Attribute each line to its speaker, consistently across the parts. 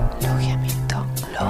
Speaker 1: Logia Miltonga.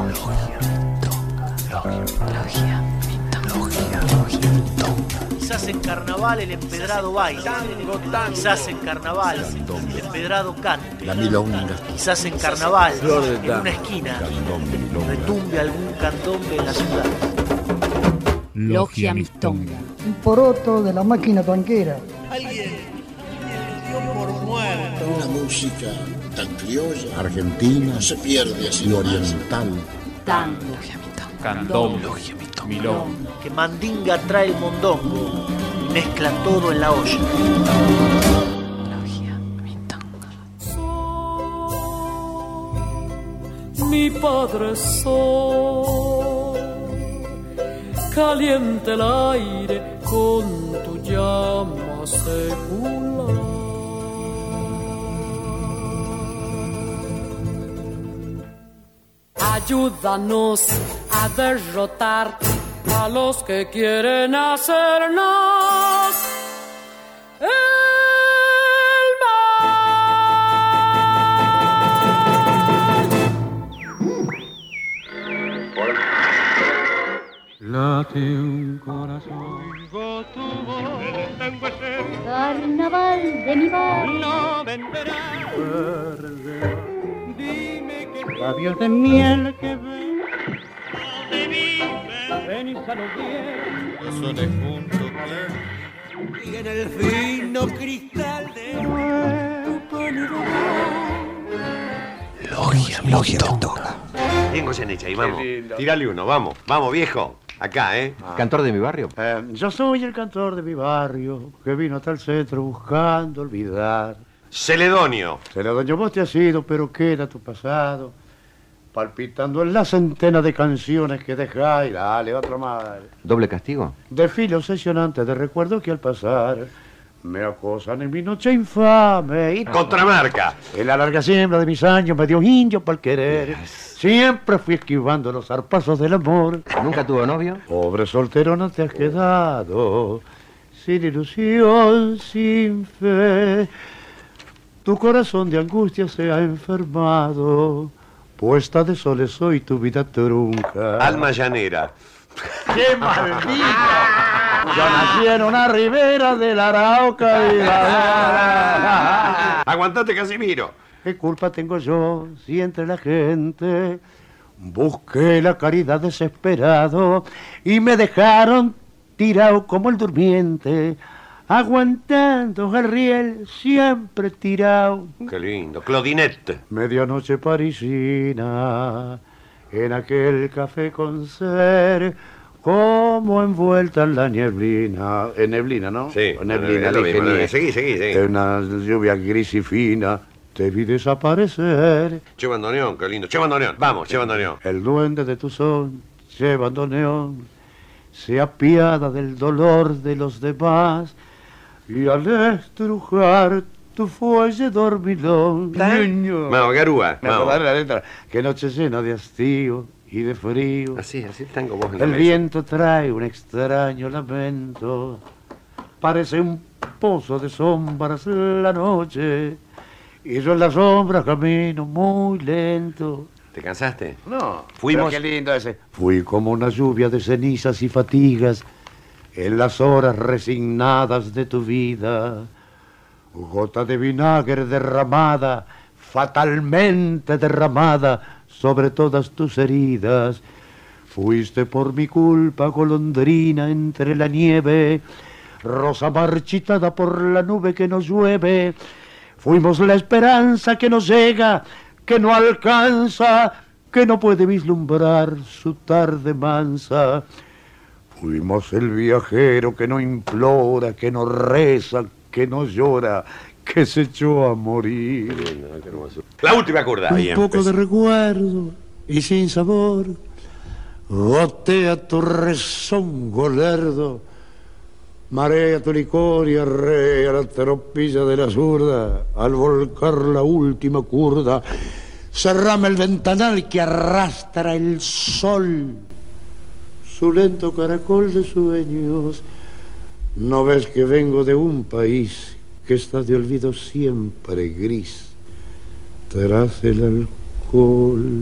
Speaker 1: Logia Miltonga.
Speaker 2: Quizás en carnaval el empedrado baile, quizás en carnaval el empedrado cante,
Speaker 3: La milonga.
Speaker 2: quizás en carnaval en una esquina retumbe algún candombe en la ciudad.
Speaker 1: Logia Miltonga.
Speaker 4: Un poroto de la máquina tanquera.
Speaker 2: Alguien dio por muerto.
Speaker 3: Una música tan criolla, argentina, no se pierde así, y oriental.
Speaker 1: Tango. Logia Miltonga.
Speaker 5: Candombe, milonga.
Speaker 2: Que Mandinga trae el mondongo y mezcla todo en la olla.
Speaker 1: Logia Miltonga.
Speaker 6: Mi padre sol, caliente el aire con tu llama secular. Ayúdanos a derrotar a los que quieren hacernos el mal. Late un corazón.
Speaker 7: Carnaval de mi barrio.
Speaker 6: No venderá. Dime que
Speaker 4: Labios de miel que ven.
Speaker 6: ven y salud bien.
Speaker 5: Corazones juntos.
Speaker 2: Y en el fino cristal de
Speaker 3: Logia Miltonga.
Speaker 8: Tengo Goyeneche, y vamos. Tírale uno, vamos. Vamos, viejo. Acá, ¿eh?
Speaker 9: ¿Cantor de mi barrio?
Speaker 4: Yo soy el cantor de mi barrio que vino hasta el centro buscando olvidar.
Speaker 8: Celedonio.
Speaker 4: Celedonio, vos te has ido, pero queda tu pasado. Palpitando en la centena de canciones que dejáis. Dale, otra más.
Speaker 9: ¿Doble castigo?
Speaker 4: Desfile obsesionante de recuerdos que al pasar me acosan en mi noche infame. Y
Speaker 8: Contramarca.
Speaker 4: en la larga siembra de mis años me dio indio para el querer. Siempre fui esquivando los zarpazos del amor.
Speaker 9: ¿Nunca tuvo novio?
Speaker 4: Pobre soltero no te has quedado, sin ilusión, sin fe. Tu corazón de angustia se ha enfermado. Puesta de soles soy tu vida trunca.
Speaker 8: Alma llanera.
Speaker 4: ¡Qué maldita! Yo nací en una ribera de la Arauca y la...
Speaker 8: Aguantate, Casimiro.
Speaker 4: ¿Qué culpa tengo yo si entre la gente busqué la caridad desesperado y me dejaron tirado como el durmiente, aguantando el riel siempre tirado?
Speaker 8: Qué lindo. Claudinette.
Speaker 4: Medianoche parisina, en aquel café con ser, como envuelta en la nieblina. En neblina, ¿no?
Speaker 8: Sí.
Speaker 4: En neblina,
Speaker 8: lo mismo,
Speaker 4: dije,
Speaker 8: Seguí.
Speaker 4: de una lluvia gris y fina, te vi desaparecer.
Speaker 8: Che bandoneón, qué lindo. Che bandoneón. Vamos, che bandoneón.
Speaker 4: El duende de tu son, che bandoneón, se apiada del dolor de los demás y al estrujar tu fuelle dormilón. Niño.
Speaker 8: Vamos, Garúa.
Speaker 4: Me
Speaker 8: Vamos.
Speaker 4: acordaré la letra. Que noche llena de hastío y de frío.
Speaker 8: Así tengo vos en la
Speaker 4: El
Speaker 8: mesa.
Speaker 4: viento trae un extraño lamento. Parece un pozo de sombras la noche. Y yo en la sombra camino muy lento.
Speaker 8: ¿Te cansaste?
Speaker 4: No,
Speaker 8: Fuimos-
Speaker 4: pero qué lindo ese. Fui como una lluvia de cenizas y fatigas en las horas resignadas de tu vida. Gota de vinagre derramada, fatalmente derramada sobre todas tus heridas. Fuiste por mi culpa golondrina entre la nieve, rosa marchitada por la nube que nos llueve. Fuimos la esperanza que no llega, que no alcanza, que no puede vislumbrar su tarde mansa. Fuimos el viajero que no implora, que no reza, que no llora, que se echó a morir.
Speaker 8: La última curda.
Speaker 4: Un poco de recuerdo y sin sabor, gotea tu rezongo lerdo, marea tu licor y arrea la tropilla de la zurda, al volcar la última curda, cerrame el ventanal que arrastra el sol, su lento caracol de sueños. ¿No ves que vengo de un país que está de olvido siempre gris? Tras el alcohol.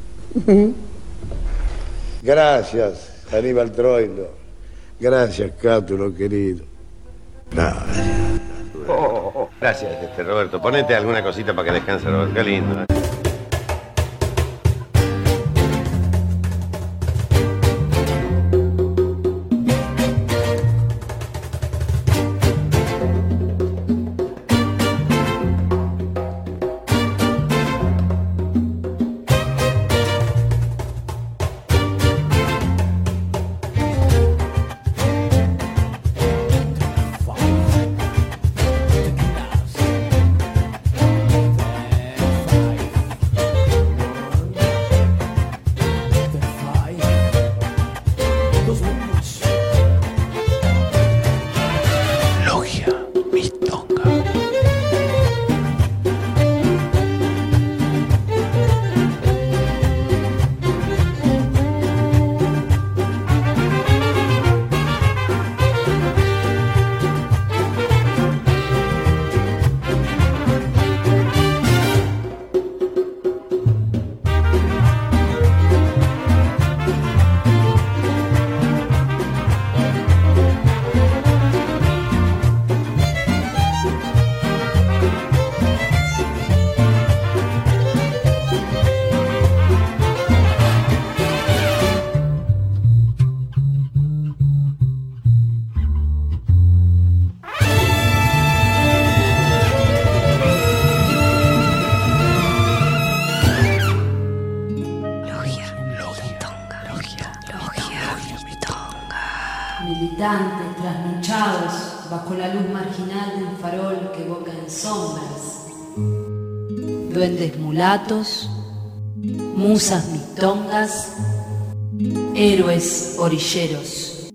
Speaker 4: Gracias, Aníbal Troilo. Gracias, Cátulo, querido. Gracias.
Speaker 8: Gracias, Roberto. Ponete alguna cosita para que descanse, Roberto. Qué lindo, ¿eh?
Speaker 10: Militantes trasnochados bajo la luz marginal de un farol que evoca en sombras. Duendes mulatos, musas mitongas, héroes orilleros.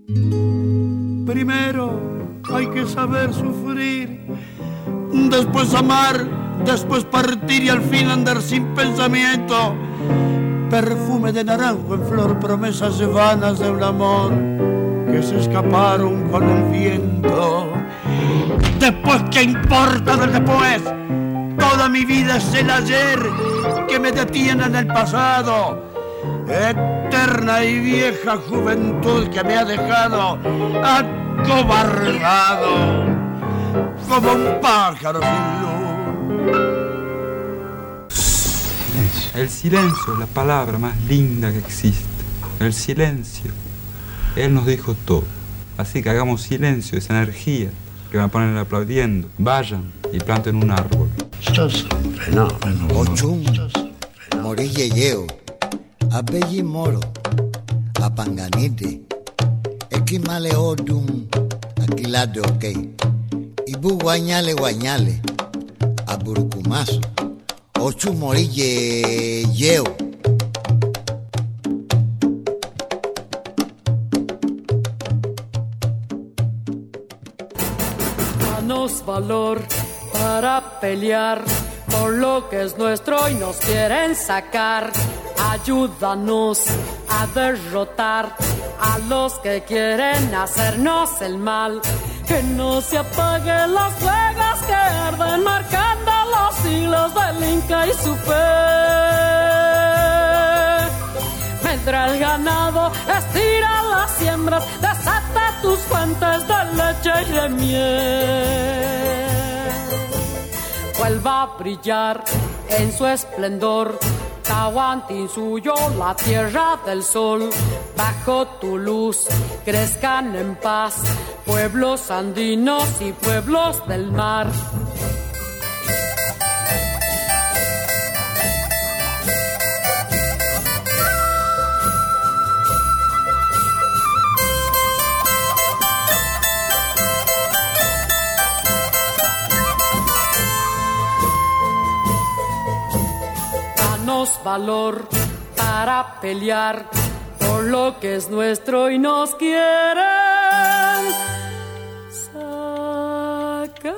Speaker 11: Primero hay que saber sufrir, después amar, después partir y al fin andar sin pensamiento. Perfume de naranjo en flor, promesas vanas de un amor que se escaparon con el viento. Después, ¿qué importa del después? Toda mi vida es el ayer que me detiene en el pasado. Eterna y vieja juventud que me ha dejado acobardado como un pájaro sin luz.
Speaker 12: El silencio es la palabra más linda que existe. El silencio. Él nos dijo todo. Así que hagamos silencio, esa energía que van a poner aplaudiendo. Vayan y planten un árbol.
Speaker 3: Sos un fenómeno.
Speaker 13: Ochum, Morilleyeo, Abelli Moro, Apanganite, Equimale Odum, Aquilade Ok, Ibu Guañale Guañale, Aburucumazo, Ochum Morilleyeo.
Speaker 14: Danos valor para pelear por lo que es nuestro y nos quieren sacar. Ayúdanos a derrotar a los que quieren hacernos el mal. Que no se apaguen las fuegas que arden marcando los siglos del Inca y su fe. Vendrá el ganado, estira las siembras, desata tus fuentes de leche y de miel. Vuelva a brillar en su esplendor, Tahuantinsuyo, la tierra del sol. Bajo tu luz crezcan en paz pueblos andinos y pueblos del mar. Valor para pelear por lo que es nuestro y nos quieren sacar.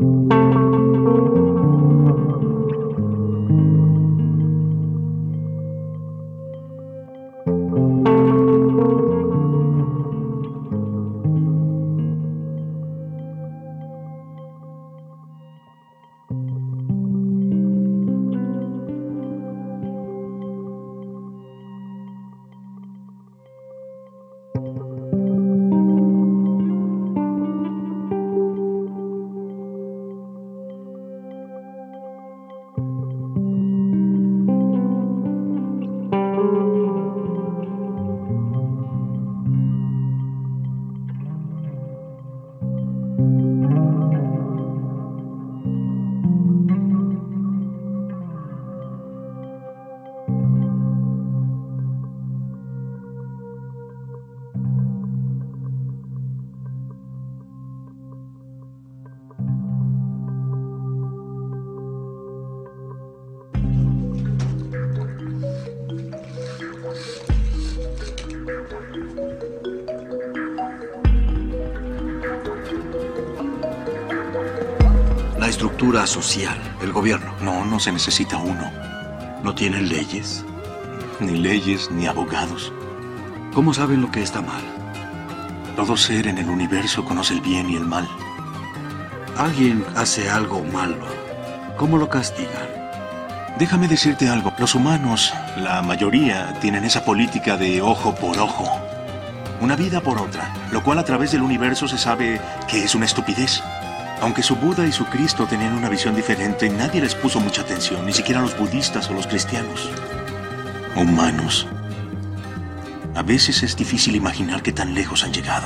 Speaker 15: La estructura social, el gobierno. No se necesita uno. No tienen leyes, ni abogados. ¿Cómo saben lo que está mal? Todo ser en el universo conoce el bien y el mal. Alguien hace algo malo. ¿Cómo lo castigan? Déjame decirte algo. Los humanos, la mayoría, tienen esa política de ojo por ojo. Una vida por otra, lo cual a través del universo se sabe que es una estupidez. Aunque su Buda y su Cristo tenían una visión diferente, nadie les puso mucha atención, ni siquiera los budistas o los cristianos. Humanos. A veces es difícil imaginar qué tan lejos han llegado.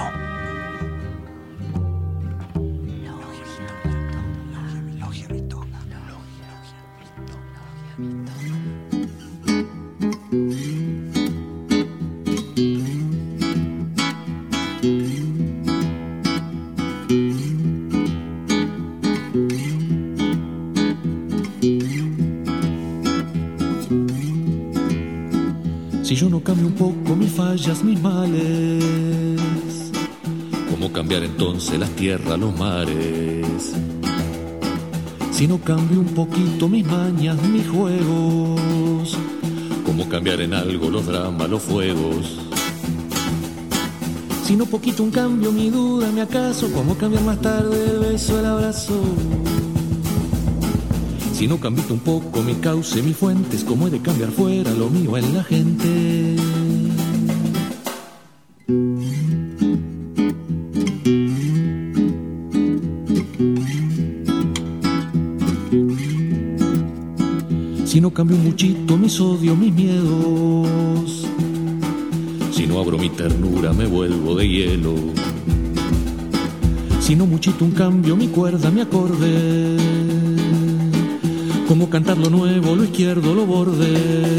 Speaker 16: Si yo no cambio un poco mis fallas, mis males, ¿cómo cambiar entonces las tierras, los mares? Si no cambio un poquito mis mañas, mis juegos, ¿cómo cambiar en algo los dramas, los fuegos? Si no poquito un cambio, mi duda, mi acaso, ¿cómo cambiar más tarde el beso, el abrazo? Si no cambio un poco mi cauce, mis fuentes, ¿cómo he de cambiar fuera lo mío en la gente? Si no cambio muchito mis odios, mis miedos, si no abro mi ternura me vuelvo de hielo. Si no muchito un cambio mi cuerda, mi acorde, ¿cómo cantar lo nuevo, lo izquierdo, lo borde?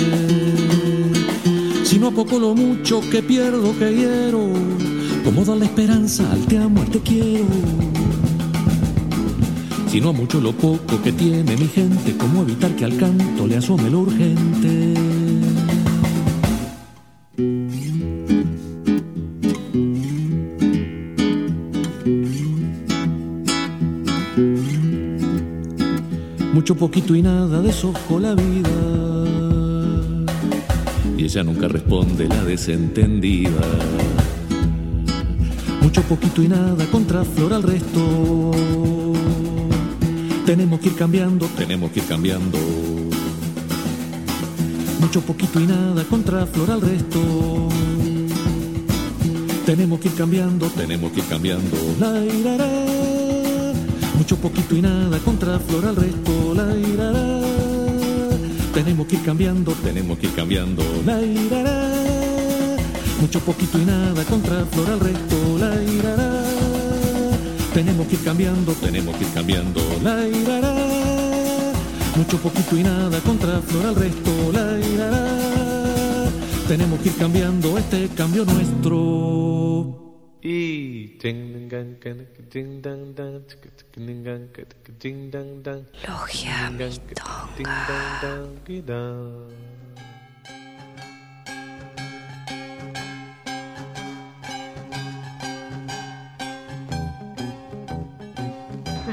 Speaker 16: Si no a poco lo mucho que pierdo, que hiero, ¿cómo dar la esperanza al te amo, al te quiero? Si no a mucho lo poco que tiene mi gente, ¿cómo evitar que al canto le asome lo urgente? Mucho poquito y nada deshojo la vida, y ella nunca responde la desentendida. Mucho poquito y nada contraflora al resto. Tenemos que ir cambiando, tenemos que ir cambiando. Mucho poquito y nada contraflora al resto. Tenemos que ir cambiando, tenemos que ir cambiando. La irará. Mucho poquito y nada contraflora al resto. La irará. Tenemos que ir cambiando, tenemos que ir cambiando. La irará. Mucho poquito y nada contraflora al resto. La irará. Tenemos que ir cambiando, tenemos que ir cambiando. La irará. Mucho poquito y nada contraflora al resto. La irará. Tenemos que ir cambiando este cambio nuestro.
Speaker 1: Logia Mitonga.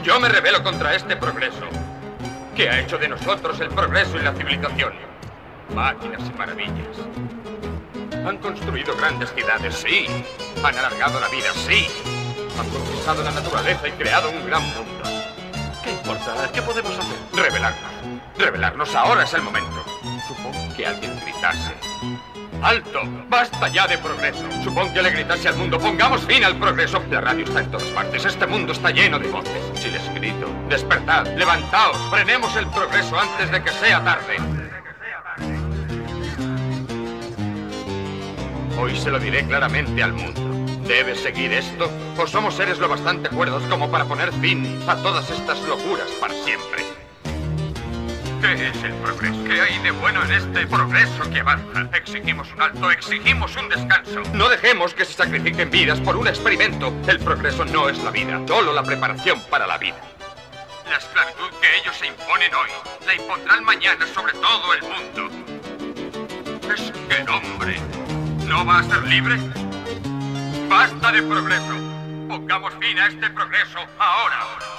Speaker 17: Yo me rebelo contra este progreso, que ha hecho de nosotros el progreso y la civilización. Máquinas y maravillas. Han construido grandes ciudades, sí. Han alargado la vida, sí. Han conquistado la naturaleza y creado un gran mundo.
Speaker 2: ¿Qué importa? ¿Qué podemos hacer?
Speaker 17: Rebelarnos. Rebelarnos, ahora es el momento. Supongo que alguien gritase: ¡alto! ¡Basta ya de progreso! Supongo que le gritase al mundo: ¡pongamos fin al progreso! La radio está en todas partes, este mundo está lleno de voces. Si les grito: ¡despertad! ¡Levantaos! ¡Frenemos el progreso antes de que sea tarde! Hoy se lo diré claramente al mundo. ¿Debe seguir esto? ¿O somos seres lo bastante cuerdos como para poner fin a todas estas locuras para siempre? ¿Qué es el progreso? ¿Qué hay de bueno en este progreso que avanza? Exigimos un alto, exigimos un descanso. No dejemos que se sacrifiquen vidas por un experimento. El progreso no es la vida, solo la preparación para la vida. La esclavitud que ellos se imponen hoy, la impondrán mañana sobre todo el mundo. ¿Es que el hombre no va a ser libre? ¡Basta de progreso! Pongamos fin a este progreso ahora.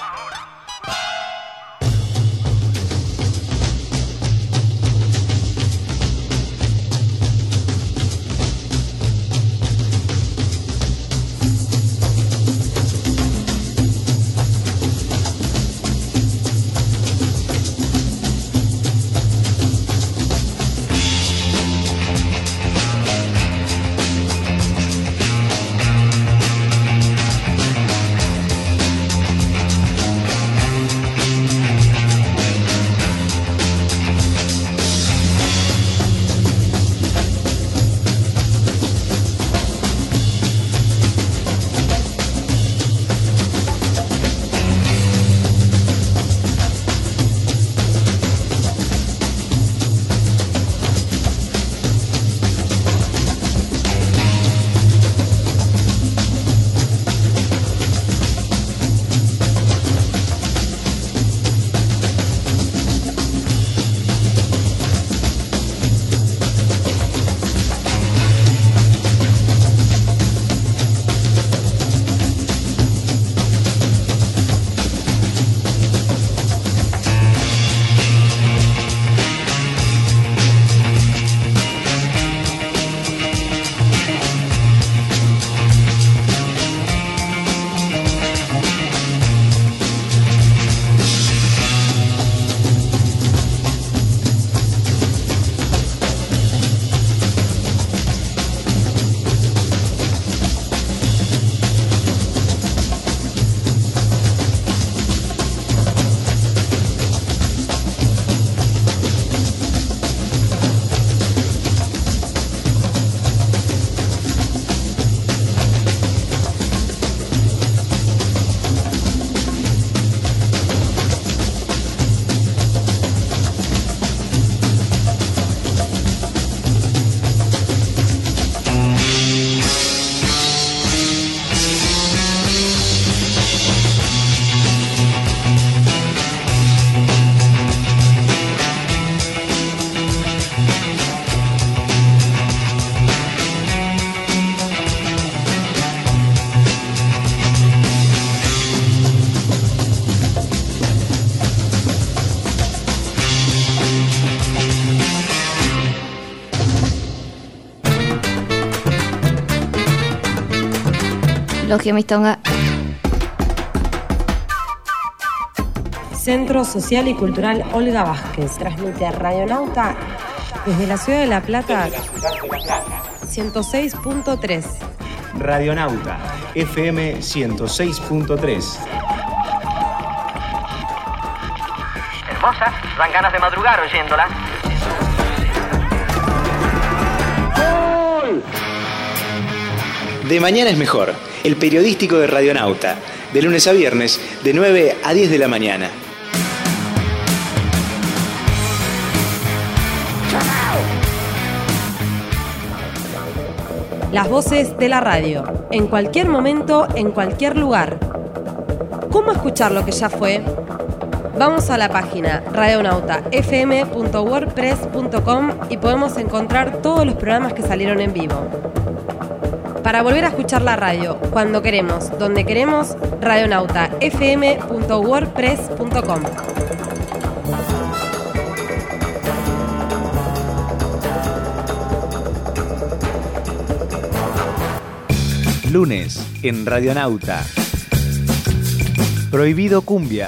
Speaker 18: Logia Mistonga.
Speaker 19: Centro Social y Cultural Olga Vázquez. Transmite Radionauta desde la ciudad de La Plata, 106.3.
Speaker 20: Radionauta, FM 106.3.
Speaker 21: Hermosa, dan ganas de madrugar oyéndola.
Speaker 20: De mañana es mejor, el periodístico de Radionauta, de lunes a viernes, de 9 a 10 de la mañana.
Speaker 19: Las voces de la radio, en cualquier momento, en cualquier lugar. ¿Cómo escuchar lo que ya fue? Vamos a la página radionautafm.wordpress.com y podemos encontrar todos los programas que salieron en vivo. para volver a escuchar la radio, cuando queremos, donde queremos, radionautafm.wordpress.com.
Speaker 20: Lunes en Radionauta. Prohibido cumbia.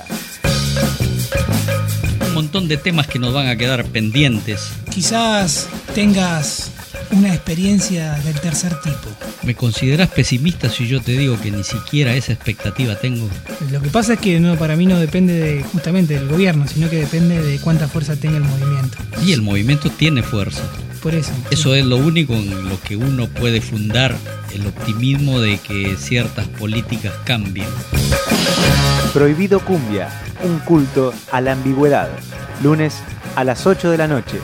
Speaker 18: Un montón de temas que nos van a quedar pendientes.
Speaker 22: Quizás tengas una experiencia del tercer tipo.
Speaker 18: ¿Me consideras pesimista si yo te digo que ni siquiera esa expectativa tengo?
Speaker 22: Lo que pasa es que para mí no depende justamente del gobierno, sino que depende de cuánta fuerza tenga el movimiento.
Speaker 18: Y el movimiento tiene fuerza.
Speaker 22: Por eso.
Speaker 18: Eso es lo único en lo que uno puede fundar el optimismo de que ciertas políticas cambien.
Speaker 20: Prohibido cumbia, un culto a la ambigüedad. Lunes a las 8 de la noche.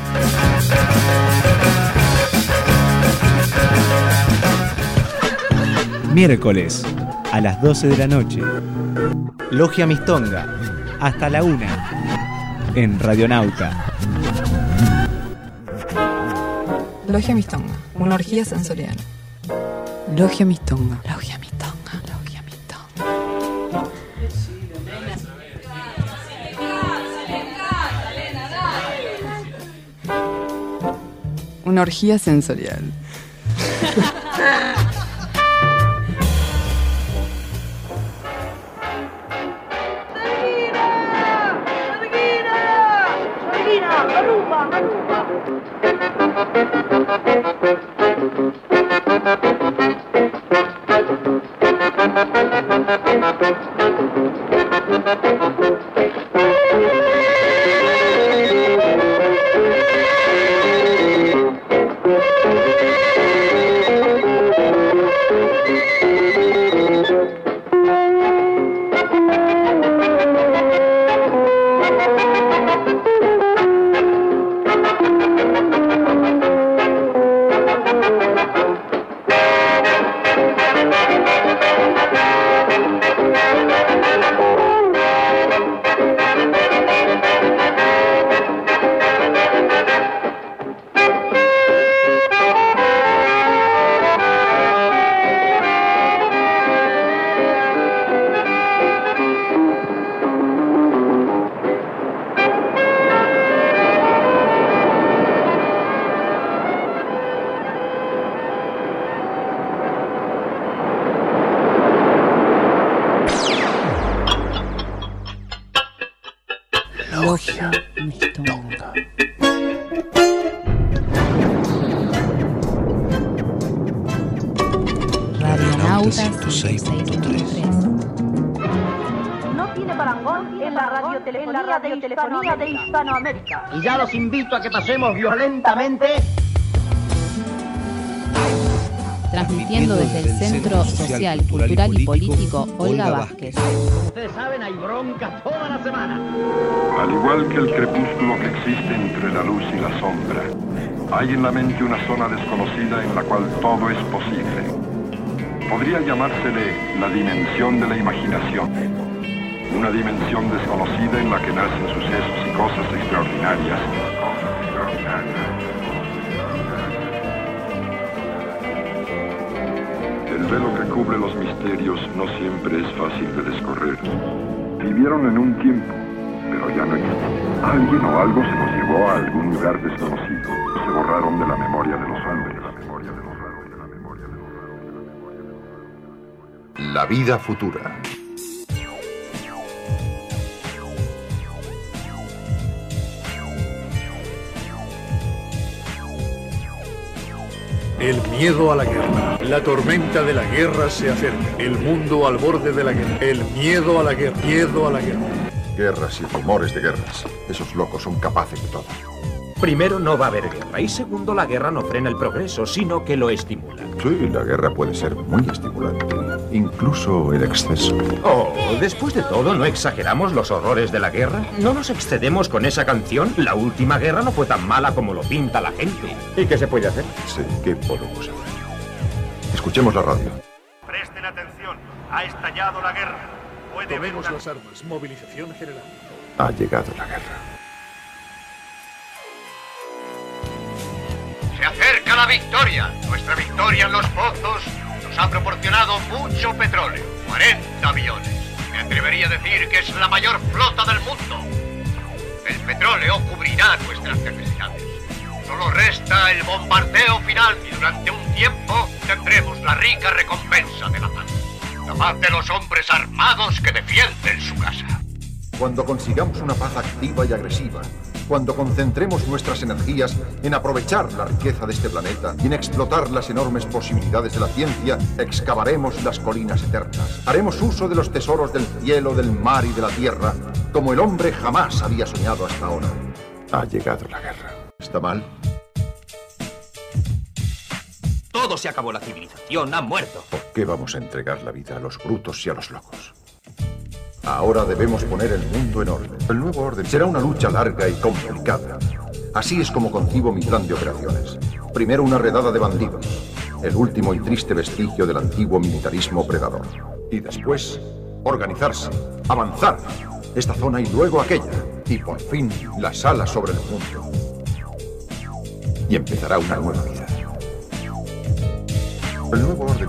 Speaker 20: Miércoles a las 12 de la noche. Logia Mistonga, hasta la 1. En Radionauta.
Speaker 1: Logia Mistonga, una orgía sensorial. Logia Mistonga. Logia Mistonga. Logia Mistonga. Una orgía sensorial. Logia Mistonga. Radionauta 106.3.
Speaker 23: No tiene parangón en la radiotelefonía de Hispanoamérica.
Speaker 2: Y ya los invito a que pasemos violentamente.
Speaker 1: Transmitiendo desde el Centro Social, Cultural y Político Olga Vázquez.
Speaker 2: Como ustedes saben, hay bronca toda la semana.
Speaker 24: Al igual que el crepúsculo que existe entre la luz y la sombra, hay en la mente una zona desconocida en la cual todo es posible. Podría llamársele la dimensión de la imaginación. Una dimensión desconocida en la que nacen sucesos y cosas extraordinarias. El velo que cubre los misterios no siempre es fácil de descorrer. Vivieron en un tiempo, pero ya no existen. Alguien o algo se los llevó a algún lugar desconocido. Se borraron de la memoria de los hombres.
Speaker 25: La vida futura.
Speaker 26: El miedo a la guerra. La tormenta de la guerra se acerca. El mundo al borde de la guerra. El miedo a la guerra. Miedo a la guerra.
Speaker 25: Guerras y rumores de guerras. Esos locos son capaces de todo.
Speaker 27: Primero, no va a haber guerra. Y segundo, la guerra no frena el progreso, sino que lo estimula.
Speaker 25: Sí, la guerra puede ser muy estimulante. Incluso el exceso.
Speaker 27: Oh, después de todo, ¿no exageramos los horrores de la guerra? ¿No nos excedemos con esa canción? La última guerra no fue tan mala como lo pinta la gente. ¿Y qué se puede hacer?
Speaker 25: Sí, ¿qué podemos hacer? Escuchemos la radio.
Speaker 2: Presten atención. Ha estallado la guerra.
Speaker 26: Tomemos las armas. Movilización general.
Speaker 25: Ha llegado la guerra.
Speaker 17: Se acerca la victoria. Nuestra victoria en los pozos nos ha proporcionado mucho petróleo, 40 millones. Me atrevería a decir que es la mayor flota del mundo. El petróleo cubrirá nuestras necesidades. Solo resta el bombardeo final y durante un tiempo tendremos la rica recompensa de la paz. La paz de los hombres armados que defienden su casa.
Speaker 25: Cuando consigamos una paz activa y agresiva, cuando concentremos nuestras energías en aprovechar la riqueza de este planeta y en explotar las enormes posibilidades de la ciencia, excavaremos las colinas eternas. Haremos uso de los tesoros del cielo, del mar y de la tierra, como el hombre jamás había soñado hasta ahora. Ha llegado la guerra. ¿Está mal?
Speaker 21: Todo se acabó, la civilización ha muerto.
Speaker 25: ¿Por qué vamos a entregar la vida a los brutos y a los locos? Ahora debemos poner el mundo en orden. El nuevo orden será una lucha larga y complicada. Así es como concibo mi plan de operaciones. Primero una redada de bandidos, el último y triste vestigio del antiguo militarismo predador. Y después, organizarse, avanzar, esta zona y luego aquella. Y por fin, las alas sobre el mundo. Y empezará una nueva vida. El nuevo orden.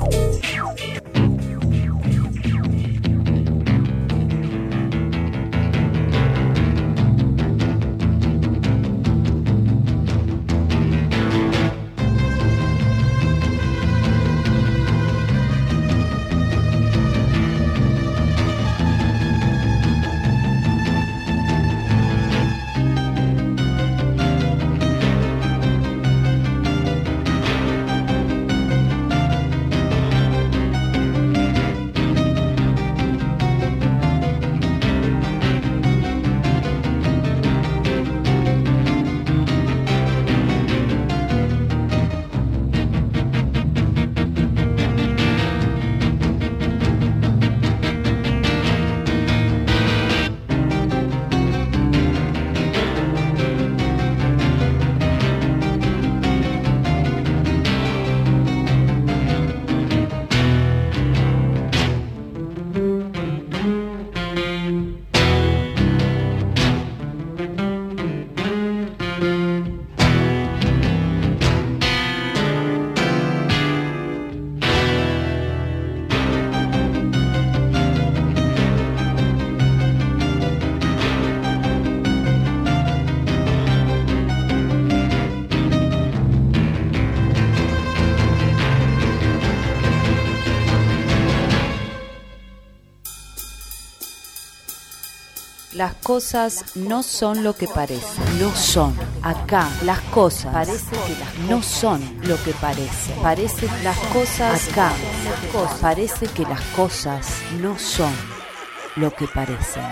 Speaker 4: Las cosas no son lo que parecen. No son. Acá las cosas parece que las no son lo que parecen. Parece las cosas acá. Parece que las cosas no son lo que parecen.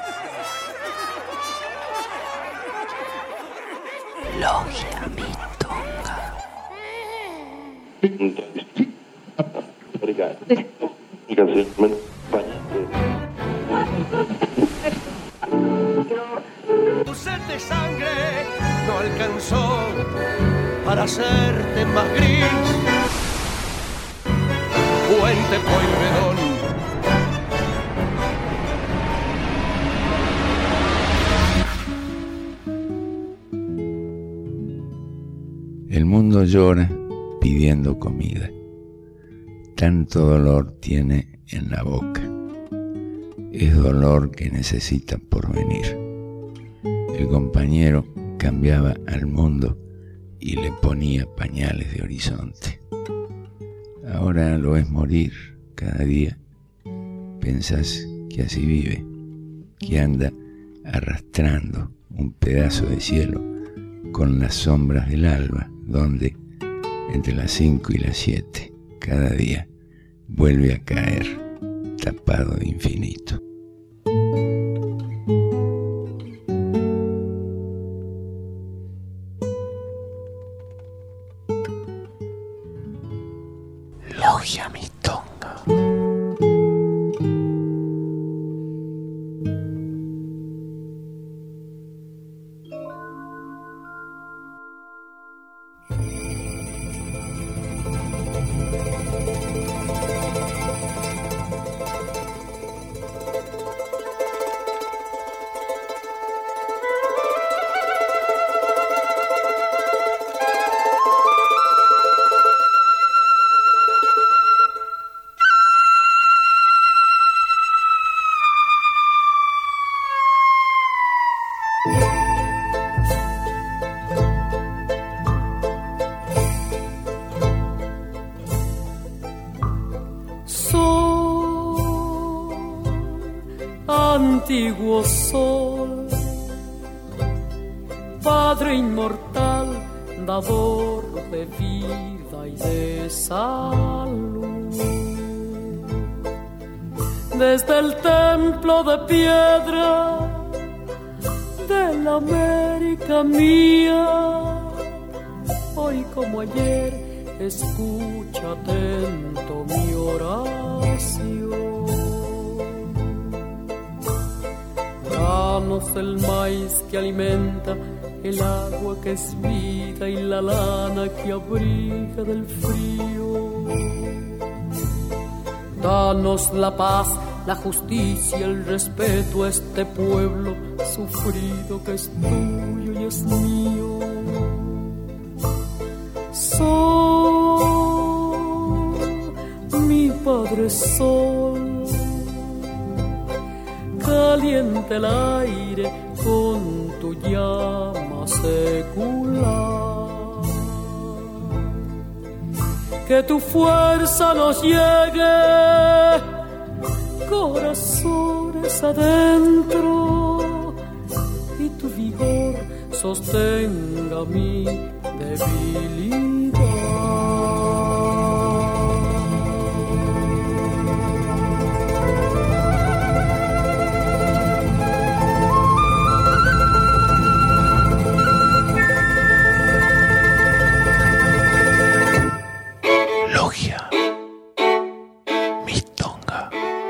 Speaker 4: Logia Mitonga.
Speaker 2: Tu sed de sangre no alcanzó para hacerte más gris. Puente Pueyrredón.
Speaker 5: El mundo llora pidiendo comida. Tanto dolor tiene en la boca. Es dolor que necesita porvenir. El compañero cambiaba al mundo y le ponía pañales de horizonte. Ahora lo ves morir cada día. Pensás que así vive, que anda arrastrando un pedazo de cielo con las sombras del alba, donde entre las 5 y las 7 cada día vuelve a caer tapado de infinito.
Speaker 6: Logia Mitonga.
Speaker 14: Antiguo sol, Padre inmortal, dador de vida y de salud. Desde el templo de piedra de la América mía, hoy como ayer, escucha atento mi oración. Danos el maíz que alimenta, el agua que es vida y la lana que abriga del frío. Danos la paz, la justicia, el respeto a este pueblo sufrido que es tuyo y es mío. Sol, mi Padre Sol, calienta el aire con tu llama secular. Que tu fuerza nos llegue, corazones adentro, y tu vigor sostenga mi debilidad.
Speaker 6: Logia Mistonga.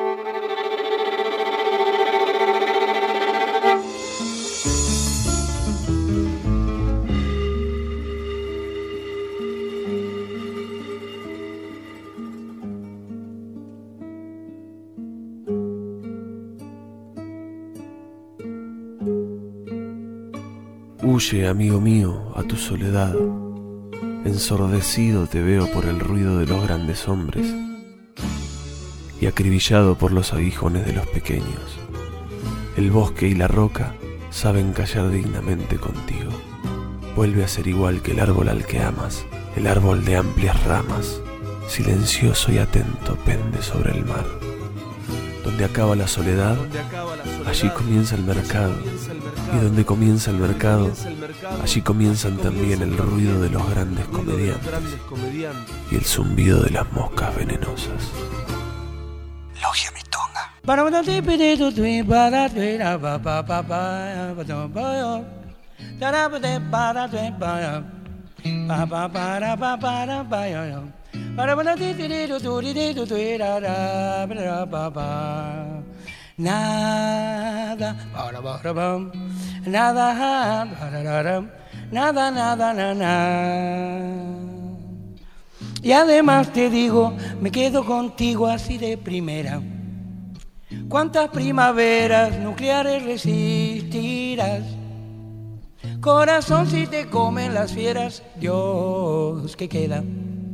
Speaker 3: Huye, amigo mío, a tu soledad. Ensordecido te veo por el ruido de los grandes hombres y acribillado por los aguijones de los pequeños. El bosque y la roca saben callar dignamente contigo. Vuelve a ser igual que el árbol al que amas, el árbol de amplias ramas, silencioso y atento pende sobre el mar. Donde acaba la soledad, allí comienza el mercado. Y donde comienza el mercado, allí comienzan también el ruido de los grandes comediantes y el zumbido de las moscas venenosas.
Speaker 6: Logia Mistonga.
Speaker 7: Nada, nada, nada, nada, nada. Y además te digo, me quedo contigo así de primera. ¿Cuántas primaveras nucleares resistirás? Corazón, si te comen las fieras, Dios, ¿qué queda?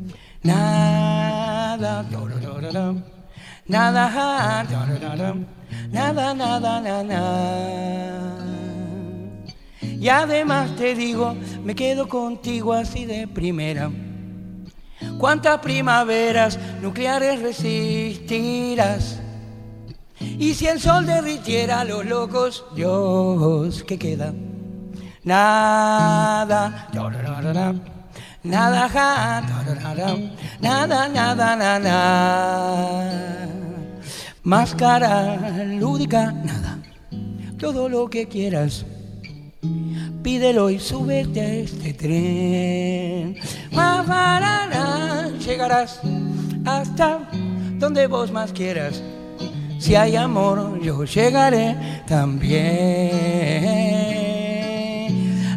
Speaker 7: Nada, nada, nada, nada, nada. Y además te digo, me quedo contigo así de primera. ¿Cuántas primaveras nucleares resistirás? Y si el sol derritiera a los locos, Dios, ¿qué queda? Nada, nada, nada, nada, nada. Máscara lúdica, nada. Todo lo que quieras, pídelo y súbete a este tren. Llegarás hasta donde vos más quieras. Si hay amor, yo llegaré también.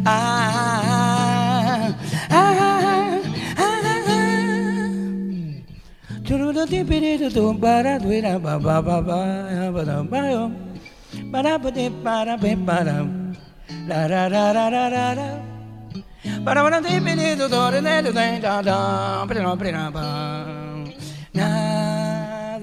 Speaker 7: Nada,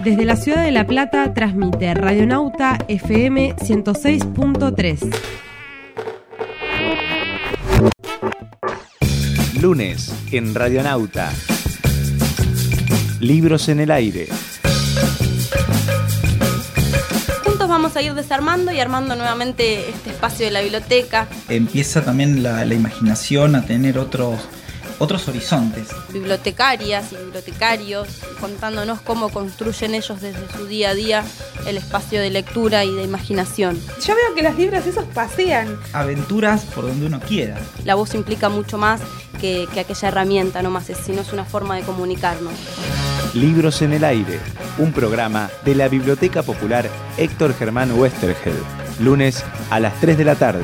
Speaker 8: Desde la ciudad de La Plata transmite Radionauta FM 106.3.
Speaker 15: Lunes en Radionauta. Libros en el aire.
Speaker 16: Juntos vamos a ir desarmando y armando nuevamente este espacio de la biblioteca.
Speaker 18: Empieza también la imaginación a tener otros horizontes.
Speaker 16: Bibliotecarias y bibliotecarios contándonos cómo construyen ellos desde su día a día el espacio de lectura y de imaginación.
Speaker 19: Yo veo que los libros esos pasean.
Speaker 18: Aventuras por donde uno quiera.
Speaker 16: La voz implica mucho más que aquella herramienta nomás, sino es una forma de comunicarnos.
Speaker 15: Libros en el aire, un programa de la Biblioteca Popular Héctor Germán Westergel, lunes a las 3 de la tarde.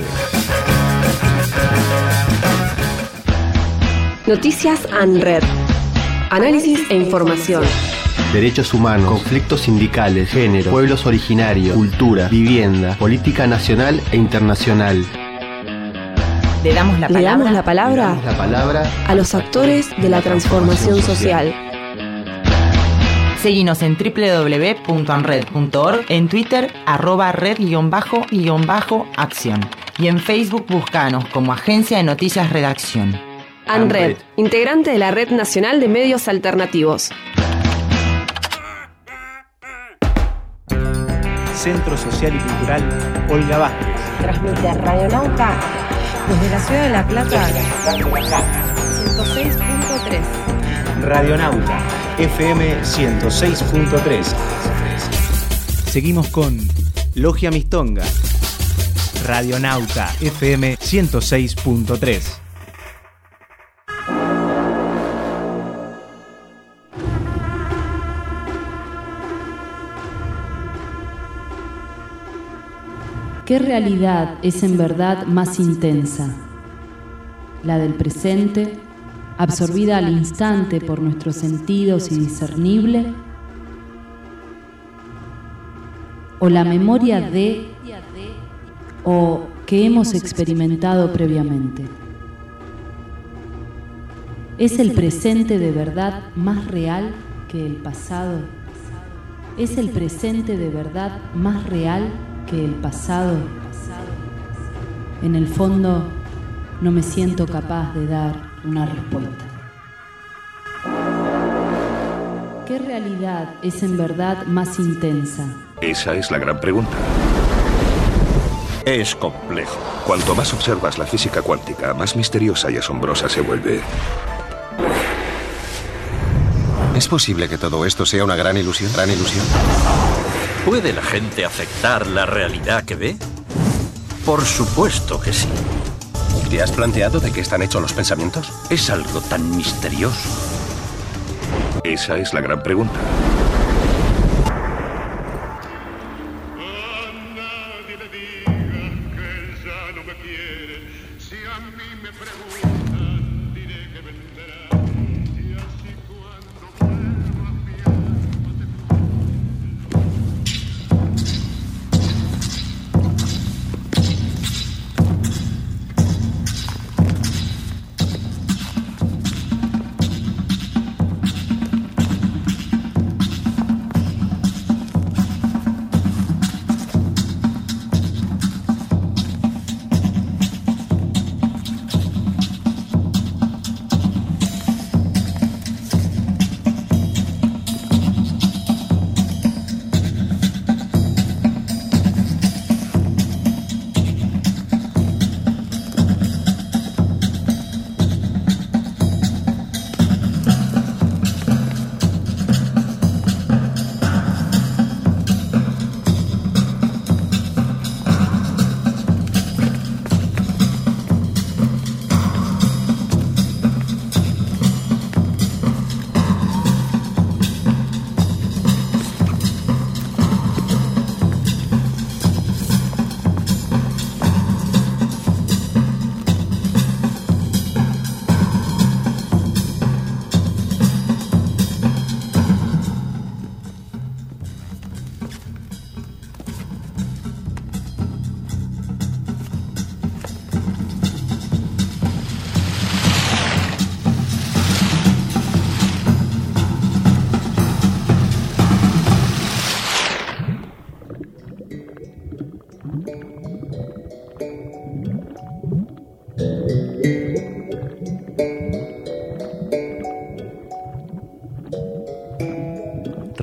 Speaker 20: Noticias ANRED. Análisis e información.
Speaker 22: Derechos humanos, conflictos sindicales, género, pueblos originarios, cultura, vivienda, política nacional e internacional.
Speaker 20: Le damos la palabra a los actores de la transformación social.
Speaker 28: Seguinos en www.anred.org, en Twitter @red_acción y en Facebook búscanos como Agencia de Noticias Redacción.
Speaker 20: ANRED, integrante de la Red Nacional de Medios Alternativos.
Speaker 15: Centro Social y Cultural Olga Vázquez.
Speaker 8: Transmite Radionauta desde la ciudad de La Plata 106.3.
Speaker 15: Radionauta FM 106.3. Seguimos con Logia Mistonga. Radionauta FM 106.3.
Speaker 4: ¿Qué realidad es en verdad más intensa? ¿La del presente, absorbida al instante por nuestros sentidos y discernible? ¿O la memoria de o que hemos experimentado previamente? ¿Es el presente de verdad más real que el pasado? ¿Es el presente de verdad más real que el pasado? En el fondo, no me siento capaz de dar una respuesta. ¿Qué realidad es en verdad más intensa?
Speaker 29: Esa es la gran pregunta. Es complejo. Cuanto más observas la física cuántica, más misteriosa y asombrosa se vuelve.
Speaker 30: ¿Es posible que todo esto sea una gran ilusión? ¿Gran ilusión?
Speaker 31: ¿Puede la gente aceptar la realidad que ve? Por supuesto que sí.
Speaker 30: ¿Te has planteado de qué están hechos los pensamientos?
Speaker 31: Es algo tan misterioso.
Speaker 29: Esa es la gran pregunta.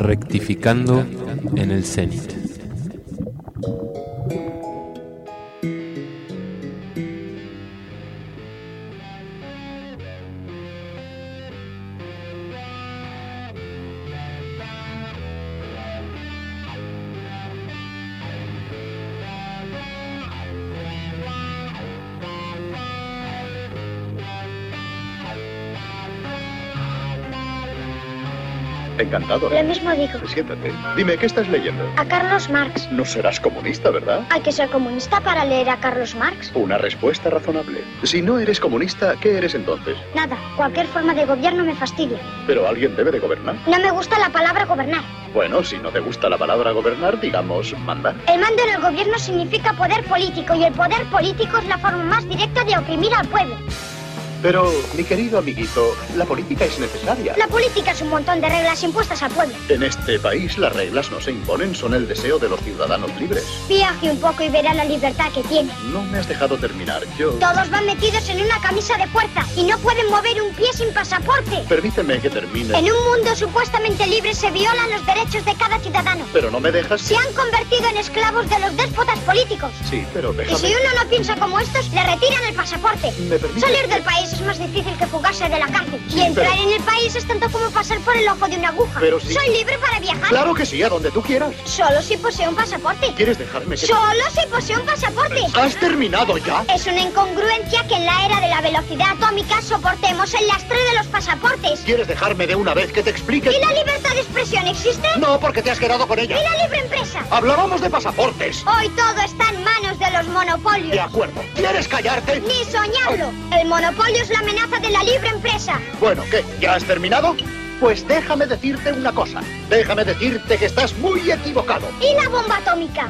Speaker 3: Rectificando en el cenit.
Speaker 1: Encantado.
Speaker 2: Lo mismo digo.
Speaker 1: Siéntate. Dime, ¿qué estás leyendo?
Speaker 2: A Carlos Marx.
Speaker 1: No serás comunista, ¿verdad?
Speaker 2: ¿Hay que ser comunista para leer a Carlos Marx?
Speaker 1: Una respuesta razonable. Si no eres comunista, ¿qué eres entonces?
Speaker 2: Nada. Cualquier forma de gobierno me fastidia.
Speaker 1: Pero alguien debe de gobernar.
Speaker 2: No me gusta la palabra gobernar.
Speaker 1: Bueno, si no te gusta la palabra gobernar, digamos, mandar.
Speaker 2: El mando en el gobierno significa poder político y el poder político es la forma más directa de oprimir al pueblo.
Speaker 1: Pero, mi querido amiguito, la política es necesaria.
Speaker 2: La política es un montón de reglas impuestas al pueblo.
Speaker 1: En este país las reglas no se imponen, son el deseo de los ciudadanos libres.
Speaker 2: Viaje un poco y verá la libertad que tiene.
Speaker 1: No me has dejado terminar, yo...
Speaker 2: Todos van metidos en una camisa de fuerza y no pueden mover un pie sin pasaporte.
Speaker 1: Permíteme que termine.
Speaker 2: En un mundo supuestamente libre se violan los derechos de cada ciudadano.
Speaker 1: Pero no me dejas...
Speaker 2: Se han convertido en esclavos de los déspotas políticos.
Speaker 1: Sí, pero déjame...
Speaker 2: Y si uno no piensa como estos, le retiran el pasaporte.
Speaker 1: ¿Me permites?
Speaker 2: Salir del país es más difícil que fugarse de la cárcel. Y entrar en el país es tanto como pasar por el ojo de una aguja.
Speaker 1: Pero sí.
Speaker 2: Soy libre para viajar.
Speaker 1: Claro que sí, a donde tú quieras.
Speaker 2: Solo si poseo un pasaporte.
Speaker 1: ¿Quieres dejarme que...
Speaker 2: Solo si poseo un pasaporte.
Speaker 1: ¿Has terminado ya?
Speaker 2: Es una incongruencia que en la era de la velocidad atómica soportemos el lastre de los pasaportes.
Speaker 1: ¿Quieres dejarme de una vez que te explique?
Speaker 2: ¿Y la libertad de expresión existe?
Speaker 1: No, porque te has quedado con ella.
Speaker 2: ¿Y la libre empresa?
Speaker 1: Hablábamos de pasaportes.
Speaker 2: Hoy todo está en manos de los monopolios.
Speaker 1: De acuerdo. ¿Quieres callarte?
Speaker 2: Ni soñarlo. El monopolio es la amenaza de la libre empresa.
Speaker 1: Bueno, ¿qué? ¿Ya has terminado? Pues déjame decirte una cosa. Déjame decirte que estás muy equivocado.
Speaker 2: ¿Y la bomba atómica?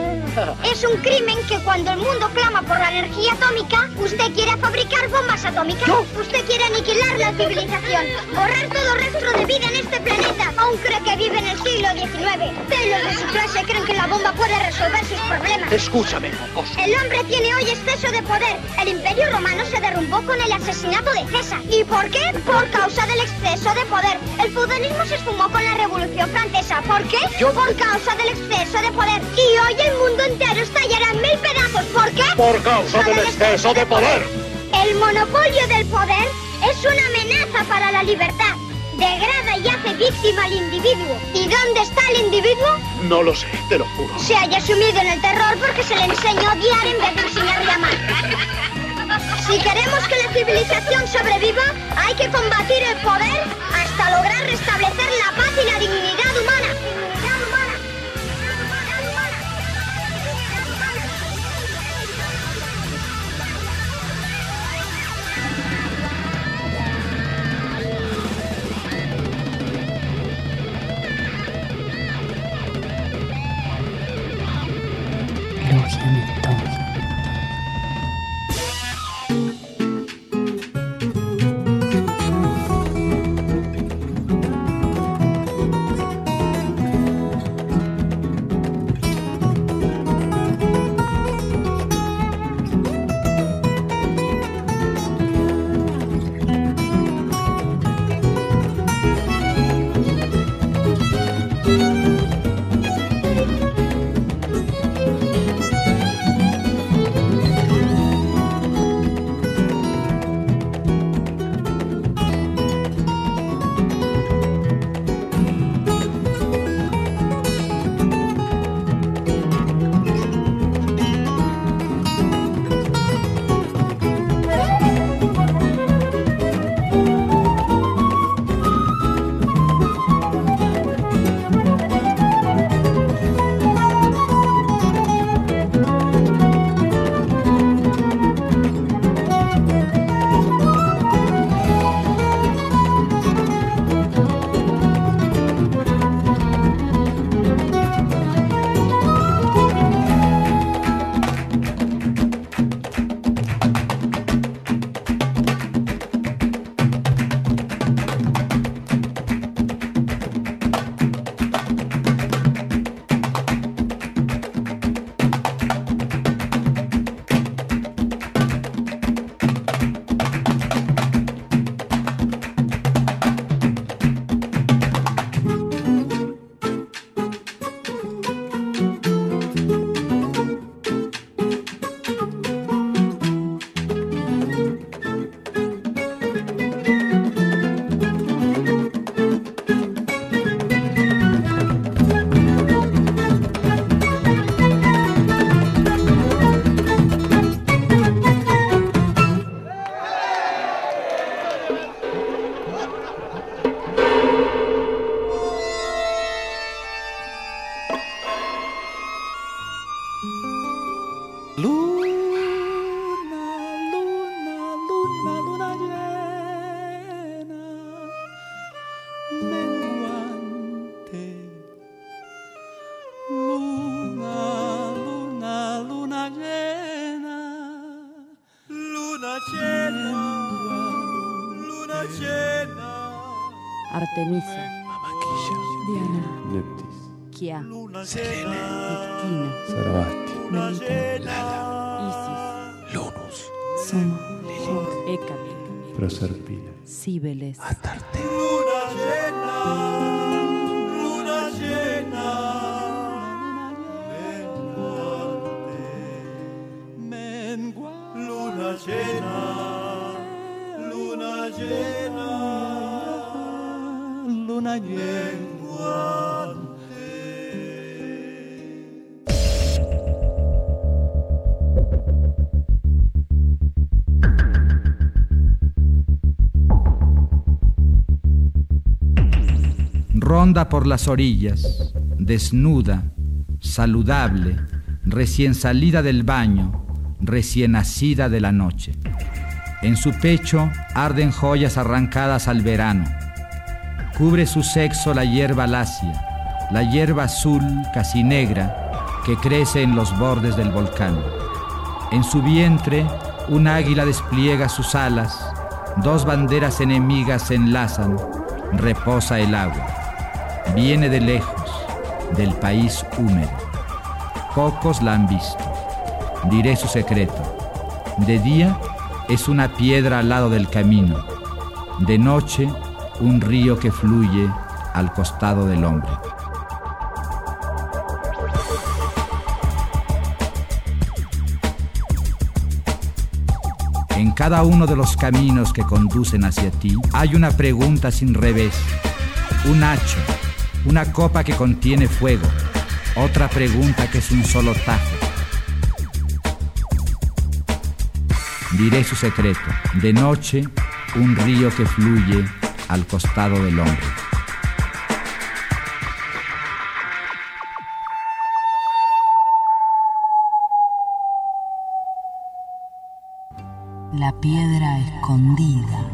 Speaker 2: Es un crimen que cuando el mundo clama por la energía atómica, usted quiere fabricar bombas atómicas.
Speaker 1: ¿Yo?
Speaker 2: Usted quiere aniquilar la civilización, borrar todo rastro de vida en este planeta. Aún cree que vive en el siglo XIX. Ustedes los de su clase creen que la bomba puede resolver sus problemas.
Speaker 1: Escúchame, mocoso.
Speaker 2: El hombre tiene hoy exceso de poder. El Imperio Romano se derrumbó con el asesinato de César. ¿Y por qué? Por causa del exceso de poder. El feudalismo se esfumó con la Revolución Francesa. ¿Por qué? Por causa del exceso de poder. Y hoy el mundo entero estallará en 1000 pedazos. ¿Por qué?
Speaker 1: Por causa del exceso de poder.
Speaker 2: El monopolio del poder es una amenaza para la libertad. Degrada y hace víctima al individuo. ¿Y dónde está el individuo?
Speaker 1: No lo sé, te lo juro.
Speaker 2: Se haya sumido en el terror porque se le enseñó a odiar en vez de enseñarle a amar. Si queremos que la civilización sobreviva, hay que combatir el poder hasta lograr restablecer la paz y la dignidad humana.
Speaker 5: Logia Mitonga.
Speaker 6: la luna llena, menguante. Luna, luna, luna llena, luna llena, luna llena.
Speaker 4: Artemisa,
Speaker 3: Mamaquilla,
Speaker 4: Diana,
Speaker 3: Neptis,
Speaker 4: Kia,
Speaker 3: Selene,
Speaker 4: Victina,
Speaker 3: Sarabasti,
Speaker 4: Melita, Isis,
Speaker 3: Lunus,
Speaker 4: Soma, Hécate,
Speaker 3: Proserpina,
Speaker 4: Cíbeles,
Speaker 3: Astarte.
Speaker 6: Luna llena, luna llena, menguante, luna llena, luna llena, luna llena.
Speaker 7: Ronda por las orillas, desnuda, saludable, recién salida del baño, recién nacida de la noche. En su pecho arden joyas arrancadas al verano. Cubre su sexo la hierba lacia, la hierba azul casi negra que crece en los bordes del volcán. En su vientre un águila despliega sus alas, dos banderas enemigas se enlazan, reposa el agua. Viene de lejos, del país húmedo. Pocos la han visto. Diré su secreto. De día es una piedra al lado del camino. De noche, un río que fluye al costado del hombre. En cada uno de los caminos que conducen hacia ti hay una pregunta sin revés, un hacho, una copa que contiene fuego, otra pregunta que es un solo tajo. Diré su secreto. De noche, un río que fluye al costado del hombre.
Speaker 5: La piedra escondida.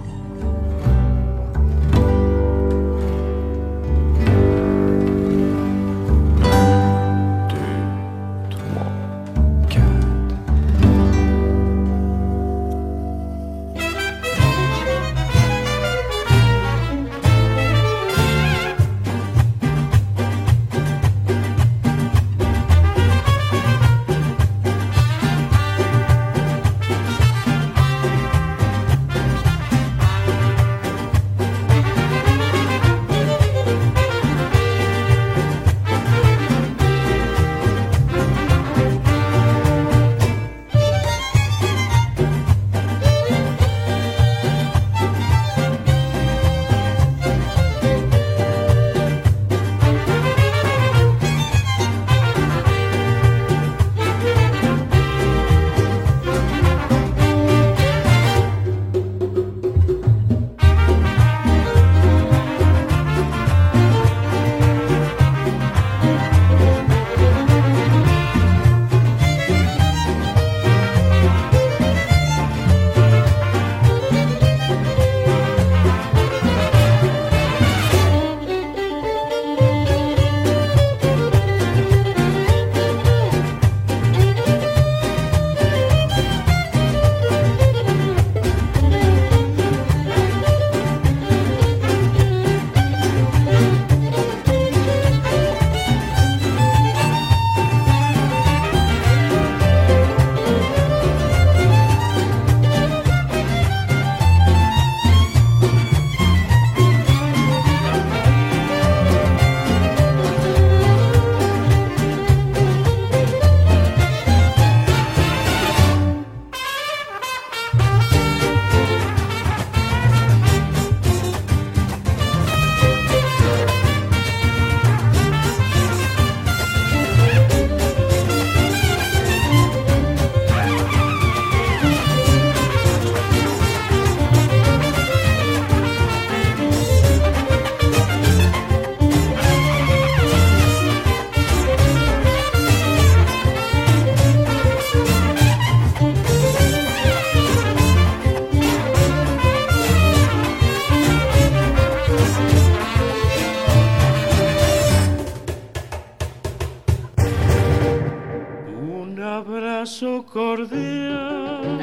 Speaker 6: saludo cordial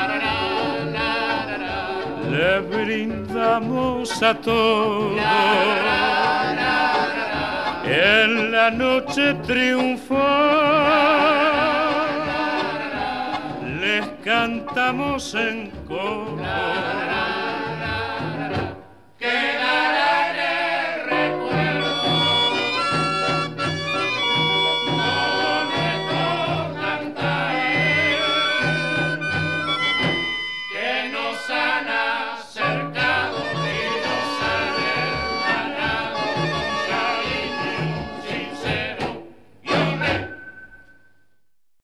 Speaker 6: le brindamos a todos en la noche triunfal. Les cantamos en coro